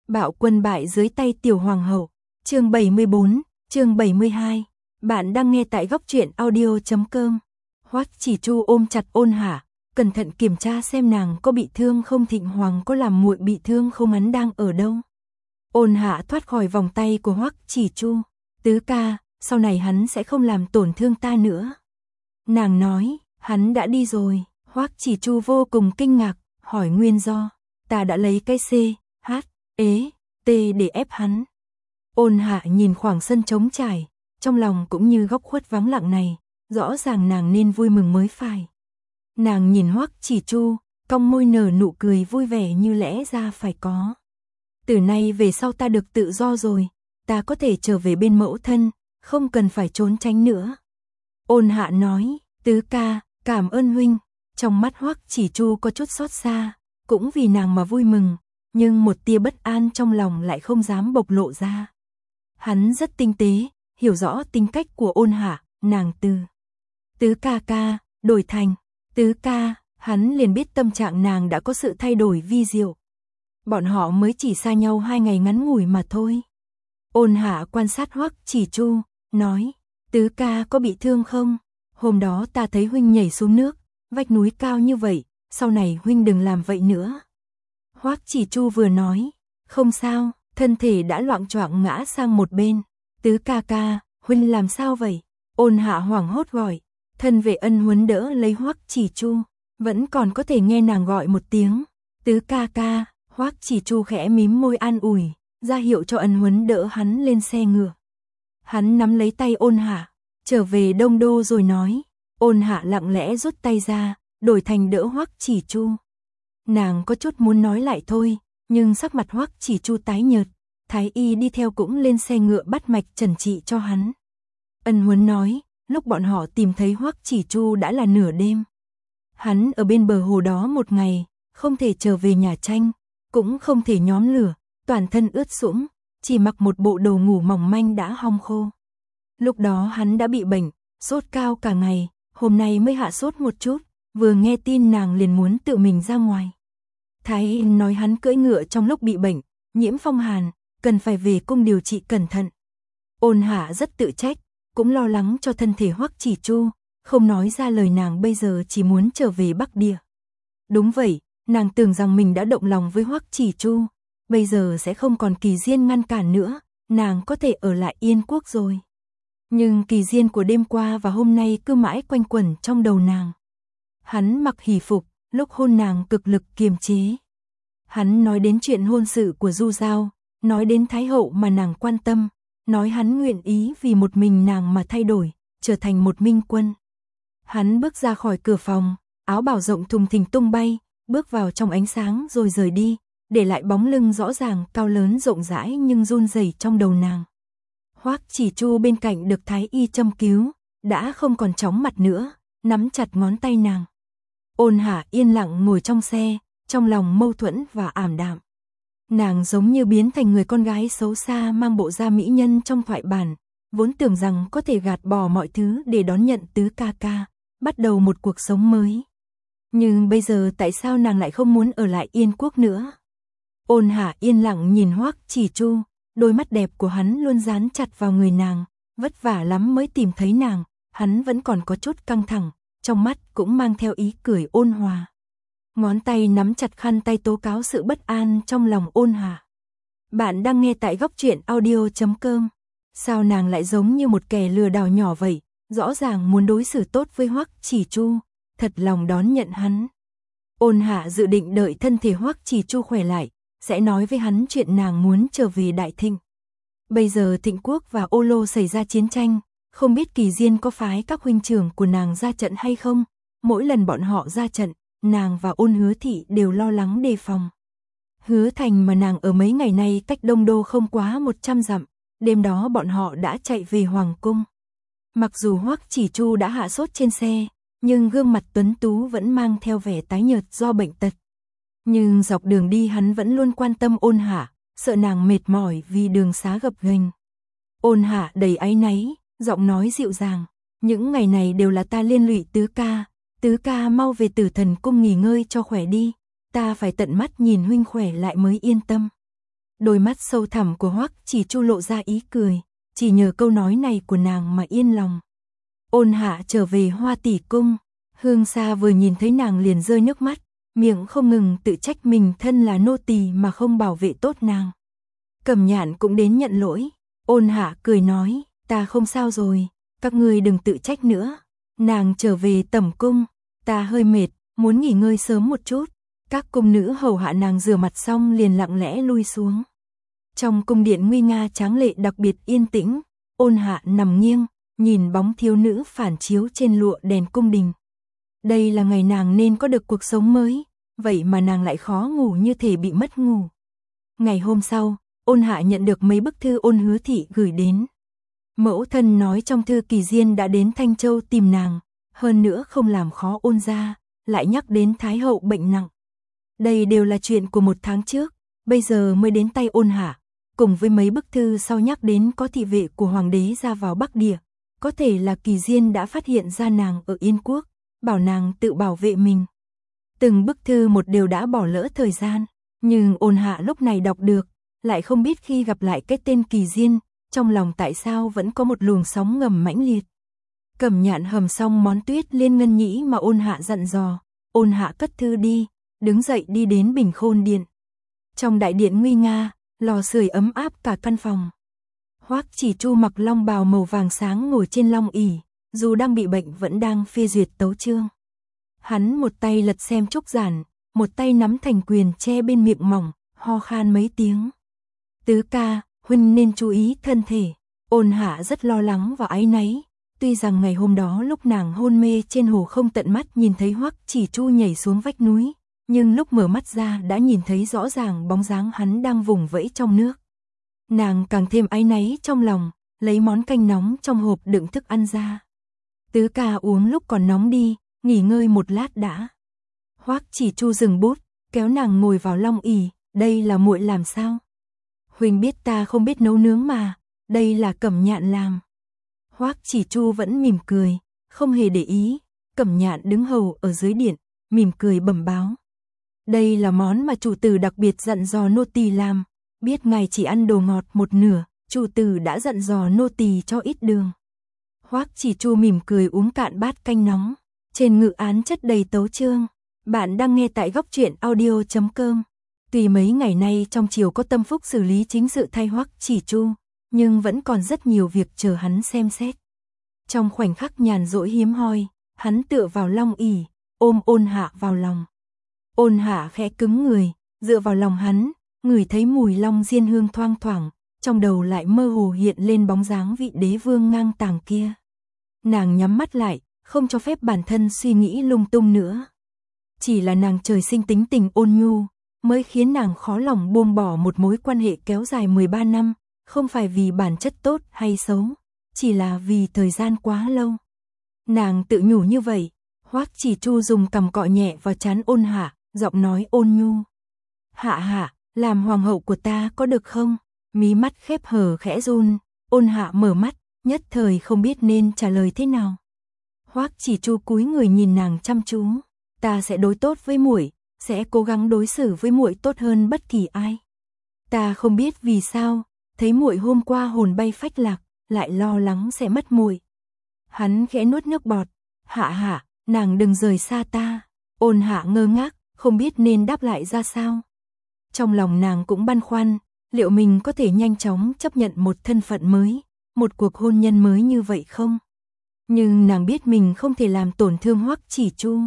Bạo quân bại dưới tay tiểu hoàng hậu. Chương 74, chương 72. Bạn đang nghe tại góc truyện audio.com. Hoắc Chỉ Chu ôm chặt Ôn Hạ, cẩn thận kiểm tra xem nàng có bị thương không, Thịnh Hoàng có làm muội bị thương không, hắn đang ở đâu. Ôn Hạ thoát khỏi vòng tay của Hoắc Chỉ Chu. Tứ ca, sau này hắn sẽ không làm tổn thương ta nữa. Nàng nói, hắn đã đi rồi. Hoắc Chỉ Chu vô cùng kinh ngạc, hỏi nguyên do. Ta đã lấy cái C, H, E, T để ép hắn. Ôn Hạ nhìn khoảng sân trống trải, trong lòng cũng như góc khuất vắng lặng này, rõ ràng nàng nên vui mừng mới phải. Nàng nhìn Hoắc Chỉ Chu, cong môi nở nụ cười vui vẻ như lẽ ra phải có. Từ nay về sau ta được tự do rồi, ta có thể trở về bên mẫu thân, không cần phải trốn tránh nữa. Ôn Hạ nói, tứ ca, cảm ơn huynh. Trong mắt Hoắc Chỉ Chu có chút xót xa, cũng vì nàng mà vui mừng, nhưng một tia bất an trong lòng lại không dám bộc lộ ra. Hắn rất tinh tế, hiểu rõ tính cách của Ôn Hạ, nàng từ tứ ca ca, đổi thành tứ ca, hắn liền biết tâm trạng nàng đã có sự thay đổi vi diệu. Bọn họ mới chỉ xa nhau 2 ngày ngắn ngủi mà thôi. Ôn Hạ quan sát Hoắc Chỉ Chu, nói, tứ ca có bị thương không? Hôm đó ta thấy huynh nhảy xuống nước, vách núi cao như vậy, sau này huynh đừng làm vậy nữa. Hoắc Chỉ Chu vừa nói, không sao, thân thể đã loạng choạng ngã sang một bên. Tứ ca ca, huynh làm sao vậy? Ôn Hạ hoảng hốt gọi, thân vệ ân huấn đỡ lấy Hoắc Chỉ Chu, vẫn còn có thể nghe nàng gọi một tiếng, tứ ca ca. Hoắc Chỉ Chu khẽ mím môi an ủi, ra hiệu cho ân huấn đỡ hắn lên xe ngựa. Hắn nắm lấy tay Ôn Hạ, trở về Đông Đô rồi nói. Ôn Hạ lặng lẽ rút tay ra, đổi thành đỡ Hoắc Chỉ Chu. Nàng có chút muốn nói lại thôi, nhưng sắc mặt Hoắc Chỉ Chu tái nhợt, thái y đi theo cũng lên xe ngựa bắt mạch trần trị cho hắn. Ân huấn nói, lúc bọn họ tìm thấy Hoắc Chỉ Chu đã là nửa đêm. Hắn ở bên bờ hồ đó một ngày, không thể trở về nhà tranh, cũng không thể nhóm lửa, toàn thân ướt sũng, chỉ mặc một bộ đồ ngủ mỏng manh đã hong khô. Lúc đó hắn đã bị bệnh, sốt cao cả ngày, hôm nay mới hạ sốt một chút, vừa nghe tin nàng liền muốn tự mình ra ngoài. Thái y nói hắn cưỡi ngựa trong lúc bị bệnh, nhiễm phong hàn, cần phải về cung điều trị cẩn thận. Ôn Hạ rất tự trách, cũng lo lắng cho thân thể Hoắc Chỉ Chu, không nói ra lời, nàng bây giờ chỉ muốn trở về Bắc Địa. Đúng vậy, nàng tưởng rằng mình đã động lòng với Hoắc Chỉ Chu, bây giờ sẽ không còn Kỳ Diên ngăn cản nữa, nàng có thể ở lại Yên Quốc rồi. Nhưng Kỳ Diên của đêm qua và hôm nay cứ mãi quanh quẩn trong đầu nàng. Hắn mặc hỷ phục, lúc hôn nàng cực lực kiềm chế. Hắn nói đến chuyện hôn sự của Du Giao, nói đến Thái hậu mà nàng quan tâm, nói hắn nguyện ý vì một mình nàng mà thay đổi, trở thành một minh quân. Hắn bước ra khỏi cửa phòng, áo bào rộng thùng thình tung bay, bước vào trong ánh sáng rồi rời đi, để lại bóng lưng rõ ràng, cao lớn rộng rãi nhưng run rẩy trong đầu nàng. Hoắc Chỉ Chu bên cạnh được thái y châm cứu, đã không còn chóng mặt nữa, nắm chặt ngón tay nàng. Ôn Hạ yên lặng ngồi trong xe, trong lòng mâu thuẫn và ảm đạm. Nàng giống như biến thành người con gái xấu xa mang bộ da mỹ nhân trong thoại bản, vốn tưởng rằng có thể gạt bỏ mọi thứ để đón nhận tứ ca ca, bắt đầu một cuộc sống mới. Nhưng bây giờ tại sao nàng lại không muốn ở lại Yên Quốc nữa? Ôn Hạ yên lặng nhìn Hoắc Chỉ Chu, đôi mắt đẹp của hắn luôn dán chặt vào người nàng, vất vả lắm mới tìm thấy nàng, hắn vẫn còn có chút căng thẳng, trong mắt cũng mang theo ý cười ôn hòa. Ngón tay nắm chặt khăn tay tố cáo sự bất an trong lòng Ôn Hạ. Bạn đang nghe tại góc truyện audio.com. Sao nàng lại giống như một kẻ lừa đảo nhỏ vậy, rõ ràng muốn đối xử tốt với Hoắc Chỉ Chu, thật lòng đón nhận hắn. Ôn Hạ dự định đợi thân thể Hoắc Chỉ Chu khỏe lại, sẽ nói với hắn chuyện nàng muốn trở về Đại Thịnh. Bây giờ Thịnh Quốc và Ô Lô xảy ra chiến tranh, không biết Kỳ Diên có phái các huynh trưởng của nàng ra trận hay không. Mỗi lần bọn họ ra trận, nàng và Ôn Hứa Thị đều lo lắng đề phòng. Hứa Thành mà nàng ở mấy ngày nay cách Đông Đô không quá 100 dặm, đêm đó bọn họ đã chạy về Hoàng Cung. Mặc dù Hoắc Chỉ Chu đã hạ sốt trên xe, nhưng gương mặt tuấn tú vẫn mang theo vẻ tái nhợt do bệnh tật. Nhưng dọc đường đi hắn vẫn luôn quan tâm Ôn Hạ, sợ nàng mệt mỏi vì đường xá gập ghềnh. Ôn Hạ đầy áy náy, giọng nói dịu dàng, những ngày này đều là ta liên lụy tứ ca mau về Tử Thần Cung nghỉ ngơi cho khỏe đi, ta phải tận mắt nhìn huynh khỏe lại mới yên tâm. Đôi mắt sâu thẳm của Hoắc Chỉ Chu lộ ra ý cười, chỉ nhờ câu nói này của nàng mà yên lòng. Ôn Hạ trở về Hoa Tỷ cung, Hương Sa vừa nhìn thấy nàng liền rơi nước mắt, miệng không ngừng tự trách mình thân là nô tỳ mà không bảo vệ tốt nàng. Cẩm Nhạn cũng đến nhận lỗi, Ôn Hạ cười nói, ta không sao rồi, các ngươi đừng tự trách nữa. Nàng trở về tẩm cung, ta hơi mệt, muốn nghỉ ngơi sớm một chút. Các cung nữ hầu hạ nàng rửa mặt xong liền lặng lẽ lui xuống. Trong cung điện nguy nga tráng lệ đặc biệt yên tĩnh, Ôn Hạ nằm nghiêng, nhìn bóng thiếu nữ phản chiếu trên lụa đèn cung đình. Đây là ngày nàng nên có được cuộc sống mới, vậy mà nàng lại khó ngủ như thể bị mất ngủ. Ngày hôm sau, Ôn Hạ nhận được mấy bức thư Ôn Hứa Thị gửi đến. Mẫu thân nói trong thư Kỳ Diên đã đến Thanh Châu tìm nàng, hơn nữa không làm khó Ôn gia, lại nhắc đến Thái hậu bệnh nặng. Đây đều là chuyện của 1 tháng trước, bây giờ mới đến tay Ôn Hạ, cùng với mấy bức thư sau nhắc đến có thị vệ của hoàng đế ra vào Bắc Địa, có thể là Kỳ Diên đã phát hiện ra nàng ở Yên Quốc, bảo nàng tự bảo vệ mình. Từng bức thư một đều đã bỏ lỡ thời gian, nhưng Ôn Hạ lúc này đọc được, lại không biết khi gặp lại cái tên Kỳ Diên, trong lòng tại sao vẫn có một luồng sóng ngầm mãnh liệt. Cẩm Nhạn hầm xong món tuyết liên ngân nhĩ mà Ôn Hạ dặn dò, Ôn Hạ cất thư đi, đứng dậy đi đến Bình Khôn điện. Trong đại điện nguy nga, lò sưởi ấm áp cả căn phòng. Hoắc Chỉ Chu mặc long bào màu vàng sáng ngồi trên long ỷ, dù đang bị bệnh vẫn đang phê duyệt tấu chương. Hắn một tay lật xem trúc giản, một tay nắm thành quyền che bên miệng mỏng, ho khan mấy tiếng. Tứ ca, huynh nên chú ý thân thể. Ôn Hạ rất lo lắng và áy náy. Tuy rằng ngày hôm đó lúc nàng hôn mê trên hồ không tận mắt nhìn thấy Hoắc Chỉ Chu nhảy xuống vách núi, nhưng lúc mở mắt ra đã nhìn thấy rõ ràng bóng dáng hắn đang vùng vẫy trong nước. Nàng càng thêm áy náy trong lòng, lấy món canh nóng trong hộp đựng thức ăn ra. Tứ ca uống lúc còn nóng đi, nghỉ ngơi một lát đã. Hoắc Chỉ Chu dừng bút, kéo nàng ngồi vào long ỷ, đây là muội làm sao? Huynh biết ta không biết nấu nướng mà, đây là Cẩm Nhạn làm. Hoắc Chỉ Chu vẫn mỉm cười, không hề để ý. Cẩm Nhạn đứng hầu ở dưới điện, mỉm cười bẩm báo. Đây là món mà chủ tử đặc biệt dặn dò nô tỳ làm, biết ngài chỉ ăn đồ ngọt một nửa, chủ tử đã dặn dò nô tỳ cho ít đường. Hoắc Chỉ Chu mỉm cười uống cạn bát canh nóng, trên ngự án chất đầy tấu chương. Bạn đang nghe tại góc truyện audio.com. Tuy mấy ngày nay trong triều có tâm phúc xử lý chính sự thay Hoắc Chỉ Chu, nhưng vẫn còn rất nhiều việc chờ hắn xem xét. Trong khoảnh khắc nhàn rỗi hiếm hoi, hắn tựa vào long ỷ, ôm Ôn Hạ vào lòng. Ôn Hạ khẽ cứng người, dựa vào lòng hắn, ngửi thấy mùi long diên hương thoang thoảng, trong đầu lại mơ hồ hiện lên bóng dáng vị đế vương ngang tàng kia. Nàng nhắm mắt lại, không cho phép bản thân suy nghĩ lung tung nữa. Chỉ là nàng trời sinh tính tình ôn nhu, mới khiến nàng khó lòng buông bỏ một mối quan hệ kéo dài 13 năm, không phải vì bản chất tốt hay xấu, chỉ là vì thời gian quá lâu. Nàng tự nhủ như vậy. Hoắc Chỉ Chu dùng cằm cọ nhẹ vào trán Ôn Hạ, giọng nói ôn nhu. Hạ hạ, làm hoàng hậu của ta có được không? Mí mắt khép hờ khẽ run, Ôn Hạ mở mắt, nhất thời không biết nên trả lời thế nào. Hoắc Chỉ Chu cúi người nhìn nàng chăm chú. Ta sẽ đối tốt với muội, sẽ cố gắng đối xử với muội tốt hơn bất kỳ ai. Ta không biết vì sao, thấy muội hôm qua hồn bay phách lạc, lại lo lắng sẽ mất muội. Hắn khẽ nuốt nước bọt. Hạ hạ, nàng đừng rời xa ta. Ôn Hạ ngơ ngác, không biết nên đáp lại ra sao. Trong lòng nàng cũng băn khoăn, liệu mình có thể nhanh chóng chấp nhận một thân phận mới, một cuộc hôn nhân mới như vậy không? Nhưng nàng biết mình không thể làm tổn thương Hoắc Chỉ Chu.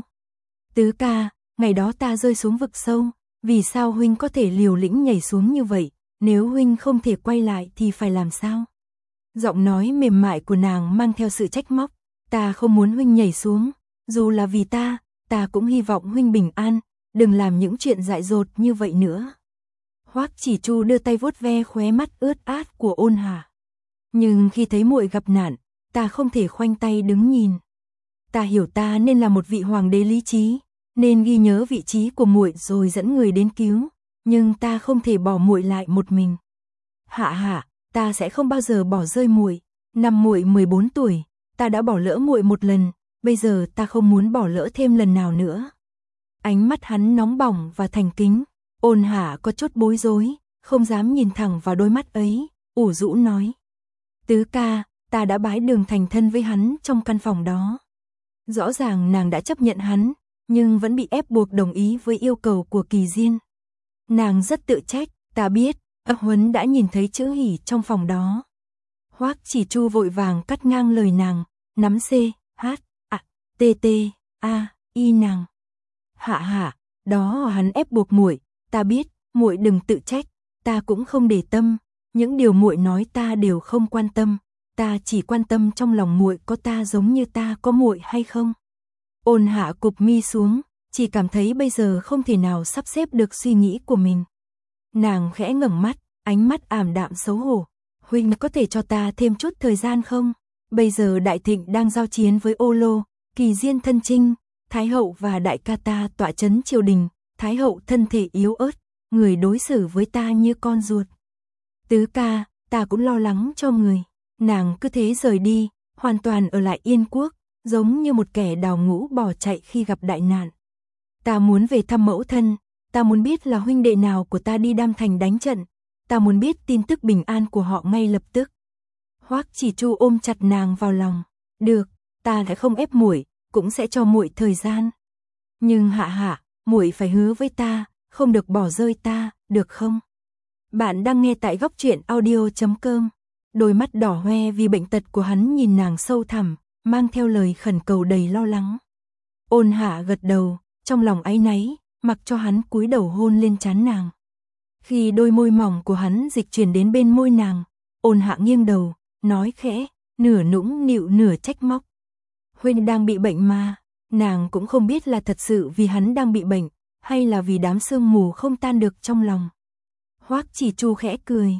Tứ ca, ngày đó ta rơi xuống vực sâu, vì sao huynh có thể liều lĩnh nhảy xuống như vậy, nếu huynh không thể quay lại thì phải làm sao? Giọng nói mềm mại của nàng mang theo sự trách móc. Ta không muốn huynh nhảy xuống, dù là vì ta cũng hy vọng huynh bình an, đừng làm những chuyện dại dột như vậy nữa. Hoắc Chỉ Chu đưa tay vuốt ve khóe mắt ướt át của Ôn Hạ. Nhưng khi thấy muội gặp nạn, ta không thể khoanh tay đứng nhìn. Ta hiểu ta nên là một vị hoàng đế lý trí, nên ghi nhớ vị trí của muội rồi dẫn người đến cứu, nhưng ta không thể bỏ muội lại một mình. Hạ hạ, ta sẽ không bao giờ bỏ rơi muội. Năm muội 14 tuổi, ta đã bỏ lỡ muội một lần, bây giờ ta không muốn bỏ lỡ thêm lần nào nữa. Ánh mắt hắn nóng bỏng và thành kính. Ôn Hạ có chút bối rối, không dám nhìn thẳng vào đôi mắt ấy, ủ rũ nói. Tứ ca, ta đã bái đường thành thân với hắn trong căn phòng đó. Rõ ràng nàng đã chấp nhận hắn, nhưng vẫn bị ép buộc đồng ý với yêu cầu của Kỳ Diên. Nàng rất tự trách, ta biết, Huấn đã nhìn thấy chữ hỉ trong phòng đó. Hoắc Chỉ Chu vội vàng cắt ngang lời nàng, nắm C, H, A, T, T, A, I nàng. Hạ hạ, đó hắn ép buộc muội, ta biết, muội đừng tự trách, ta cũng không để tâm, những điều muội nói ta đều không quan tâm, ta chỉ quan tâm trong lòng muội có ta giống như ta có muội hay không. Ôn Hạ cụp mi xuống, chỉ cảm thấy bây giờ không thể nào sắp xếp được suy nghĩ của mình. Nàng khẽ ngẩng mắt, ánh mắt ảm đạm xấu hổ. Huynh có thể cho ta thêm chút thời gian không? Bây giờ Đại Thịnh đang giao chiến với Ô Lô, Kỳ Diên thân chinh, Thái hậu và đại ca ta tọa trấn triều đình, Thái hậu thân thể yếu ớt, người đối xử với ta như con ruột. Tứ ca, ta cũng lo lắng cho người. Nàng cứ thế rời đi, hoàn toàn ở lại Yên Quốc, giống như một kẻ đào ngũ bỏ chạy khi gặp đại nạn. Ta muốn về thăm mẫu thân, ta muốn biết là huynh đệ nào của ta đi Đam Thành đánh trận, ta muốn biết tin tức bình an của họ ngay lập tức. Hoắc Chỉ Chu ôm chặt nàng vào lòng. Được, ta sẽ không ép muội, cũng sẽ cho muội thời gian. Nhưng hạ hạ, muội phải hứa với ta, không được bỏ rơi ta, được không? Bạn đang nghe tại góc truyện audio.com. Đôi mắt đỏ hoe vì bệnh tật của hắn nhìn nàng sâu thẳm, mang theo lời khẩn cầu đầy lo lắng. Ôn Hạ gật đầu, trong lòng áy náy, mặc cho hắn cúi đầu hôn lên trán nàng. Khi đôi môi mỏng của hắn dịch chuyển đến bên môi nàng, Ôn Hạ nghiêng đầu, nói khẽ, nửa nũng nịu nửa trách móc. Huynh đang bị bệnh mà, nàng cũng không biết là thật sự vì hắn đang bị bệnh, hay là vì đám sương mù không tan được trong lòng. Hoắc Chỉ Chu khẽ cười,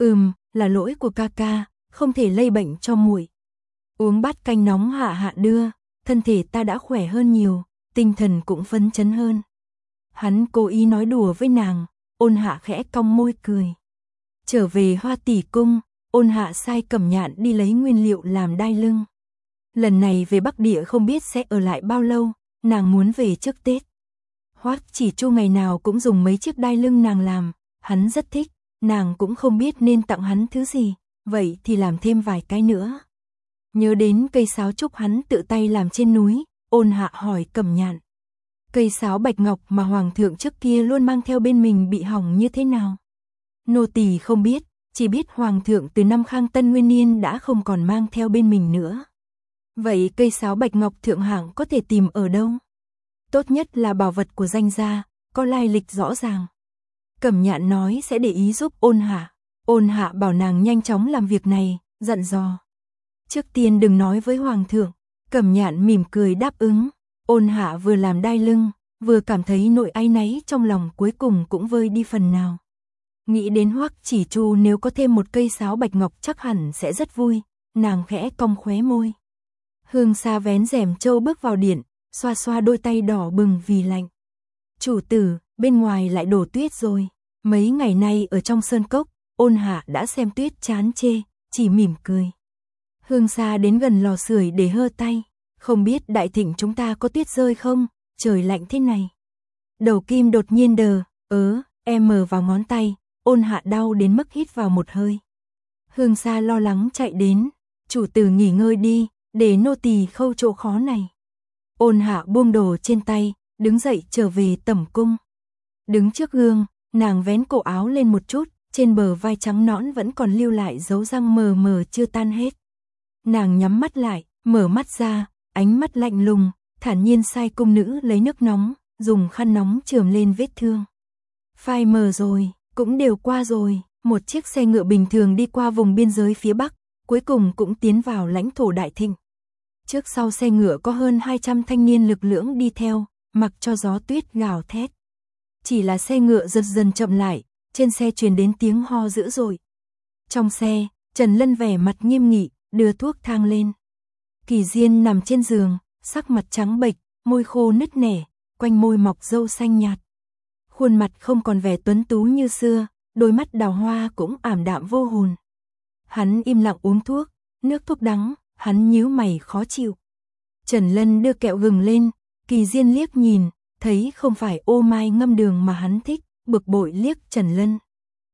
là lỗi của ca ca, không thể lây bệnh cho muội. Uống bát canh nóng hạ hạ đưa, thân thể ta đã khỏe hơn nhiều, tinh thần cũng phấn chấn hơn. Hắn cố ý nói đùa với nàng, Ôn Hạ khẽ cong môi cười. Trở về Hoa Tỷ cung, Ôn Hạ sai Cẩm Nhạn đi lấy nguyên liệu làm đai lưng. Lần này về Bắc Địa không biết sẽ ở lại bao lâu, nàng muốn về trước Tết. Hoắc Chỉ Chu ngày nào cũng dùng mấy chiếc đai lưng nàng làm, hắn rất thích, nàng cũng không biết nên tặng hắn thứ gì, vậy thì làm thêm vài cái nữa. Nhớ đến cây sáo trúc hắn tự tay làm trên núi, Ôn Hạ hỏi Cẩm Nhạn. Cây sáo bạch ngọc mà hoàng thượng trước kia luôn mang theo bên mình bị hỏng như thế nào? Nô tỳ không biết, chỉ biết hoàng thượng từ năm Khang Tân Nguyên Niên đã không còn mang theo bên mình nữa. Vậy cây sáo bạch ngọc thượng hạng có thể tìm ở đâu? Tốt nhất là bảo vật của danh gia, có lai lịch rõ ràng. Cẩm Nhạn nói sẽ để ý giúp Ôn Hạ. Ôn Hạ bảo nàng nhanh chóng làm việc này, dặn dò. Trước tiên đừng nói với hoàng thượng. Cẩm Nhạn mỉm cười đáp ứng. Ôn Hạ vừa làm đai lưng, vừa cảm thấy nỗi áy náy trong lòng cuối cùng cũng vơi đi phần nào. Nghĩ đến Hoắc Chỉ Chu nếu có thêm một cây sáo bạch ngọc chắc hẳn sẽ rất vui, nàng khẽ cong khóe môi. Hương Sa vén rèm châu bước vào điện, xoa xoa đôi tay đỏ bừng vì lạnh. Chủ tử, bên ngoài lại đổ tuyết rồi. Mấy ngày nay ở trong sơn cốc, Ôn Hạ đã xem tuyết chán chê, chỉ mỉm cười. Hương Sa đến gần lò sưởi để hơ tay. Không biết Đại Thịnh chúng ta có tuyết rơi không, trời lạnh thế này. Đầu kim đột nhiên đờ, mở vào ngón tay, Ôn Hạ đau đến mức hít vào một hơi. Hương Sa lo lắng chạy đến, chủ tử nghỉ ngơi đi, để nô tỳ khâu chỗ khó này. Ôn Hạ buông đồ trên tay, đứng dậy trở về tẩm cung. Đứng trước gương, nàng vén cổ áo lên một chút, trên bờ vai trắng nõn vẫn còn lưu lại dấu răng mờ mờ chưa tan hết. Nàng nhắm mắt lại, mở mắt ra, ánh mắt lạnh lùng, thản nhiên sai cung nữ lấy nước nóng, dùng khăn nóng chườm lên vết thương. Phai mờ rồi, cũng đều qua rồi, một chiếc xe ngựa bình thường đi qua vùng biên giới phía Bắc, cuối cùng cũng tiến vào lãnh thổ Đại Thịnh. Trước sau xe ngựa có hơn 200 thanh niên lực lưỡng đi theo, mặc cho gió tuyết gào thét. Chỉ là xe ngựa dần dần chậm lại, trên xe truyền đến tiếng ho dữ dội. Trong xe, Trần Lân vẻ mặt nghiêm nghị, đưa thuốc thang lên. Kỳ Diên nằm trên giường, sắc mặt trắng bệch, môi khô nứt nẻ, quanh môi mọc râu xanh nhạt. Khuôn mặt không còn vẻ tuấn tú như xưa, đôi mắt đào hoa cũng ảm đạm vô hồn. Hắn im lặng uống thuốc, nước thuốc đắng, hắn nhíu mày khó chịu. Trần Lân đưa kẹo gừng lên, Kỳ Diên liếc nhìn, thấy không phải ô mai ngâm đường mà hắn thích, bực bội liếc Trần Lân.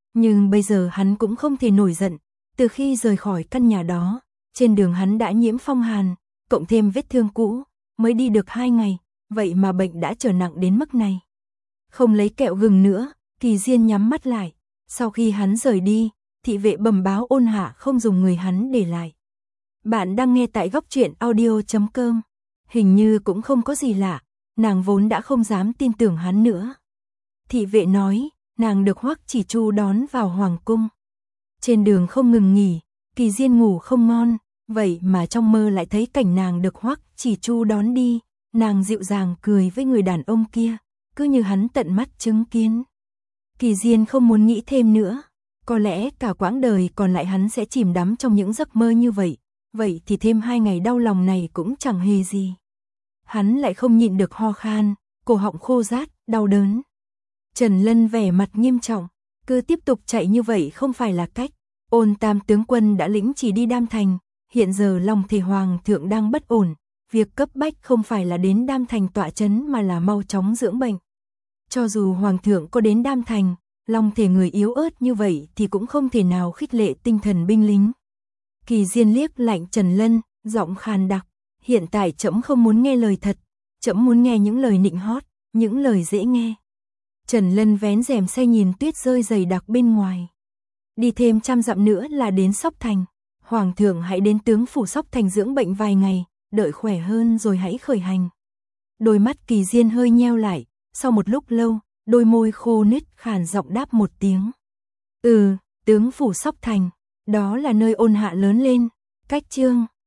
Nhưng bây giờ hắn cũng không thể nổi giận, từ khi rời khỏi căn nhà đó, trên đường hắn đã nhiễm phong hàn, cộng thêm vết thương cũ, mới đi được 2 ngày, vậy mà bệnh đã trở nặng đến mức này. Không lấy kẹo gừng nữa, Kỳ Diên nhắm mắt lại, sau khi hắn rời đi, thị vệ bẩm báo Ôn Hạ không dùng người hắn để lại. Bạn đang nghe tại góc truyện audio.com. Hình như cũng không có gì lạ, nàng vốn đã không dám tin tưởng hắn nữa. Thị vệ nói, nàng được Hoắc Chỉ Chu đón vào hoàng cung. Trên đường không ngừng nghỉ, Kỳ Diên ngủ không ngon, vậy mà trong mơ lại thấy cảnh nàng được Hoắc Chỉ Chu đón đi, nàng dịu dàng cười với người đàn ông kia, cứ như hắn tận mắt chứng kiến. Kỳ Diên không muốn nghĩ thêm nữa, có lẽ cả quãng đời còn lại hắn sẽ chìm đắm trong những giấc mơ như vậy, vậy thì thêm 2 ngày đau lòng này cũng chẳng hề gì. Hắn lại không nhịn được ho khan, cổ họng khô rát, đau đớn. Trần Lân vẻ mặt nghiêm trọng, cứ tiếp tục chạy như vậy không phải là cách. Ôn Tam tướng quân đã lĩnh chỉ đi Đam Thành, hiện giờ lòng thể hoàng thượng đang bất ổn, việc cấp bách không phải là đến Đam Thành tọa trấn mà là mau chóng dưỡng bệnh. Cho dù hoàng thượng có đến Đam Thành, lòng thể người yếu ớt như vậy thì cũng không thể nào khích lệ tinh thần binh lính. Kỳ Diên liếc lạnh Trần Lân, giọng khàn đặc, hiện tại trẫm không muốn nghe lời thật, trẫm muốn nghe những lời nịnh hót, những lời dễ nghe. Trần Lân vén rèm xe nhìn tuyết rơi dày đặc bên ngoài. Đi thêm 100 dặm nữa là đến Sóc Thành, hoàng thượng hãy đến tướng phủ Sóc Thành dưỡng bệnh vài ngày, đợi khỏe hơn rồi hãy khởi hành. Đôi mắt Kỳ Diên hơi nheo lại, sau một lúc lâu, đôi môi khô nứt khàn giọng đáp một tiếng. Tướng phủ Sóc Thành, đó là nơi Ôn Hạ lớn lên, cách Chương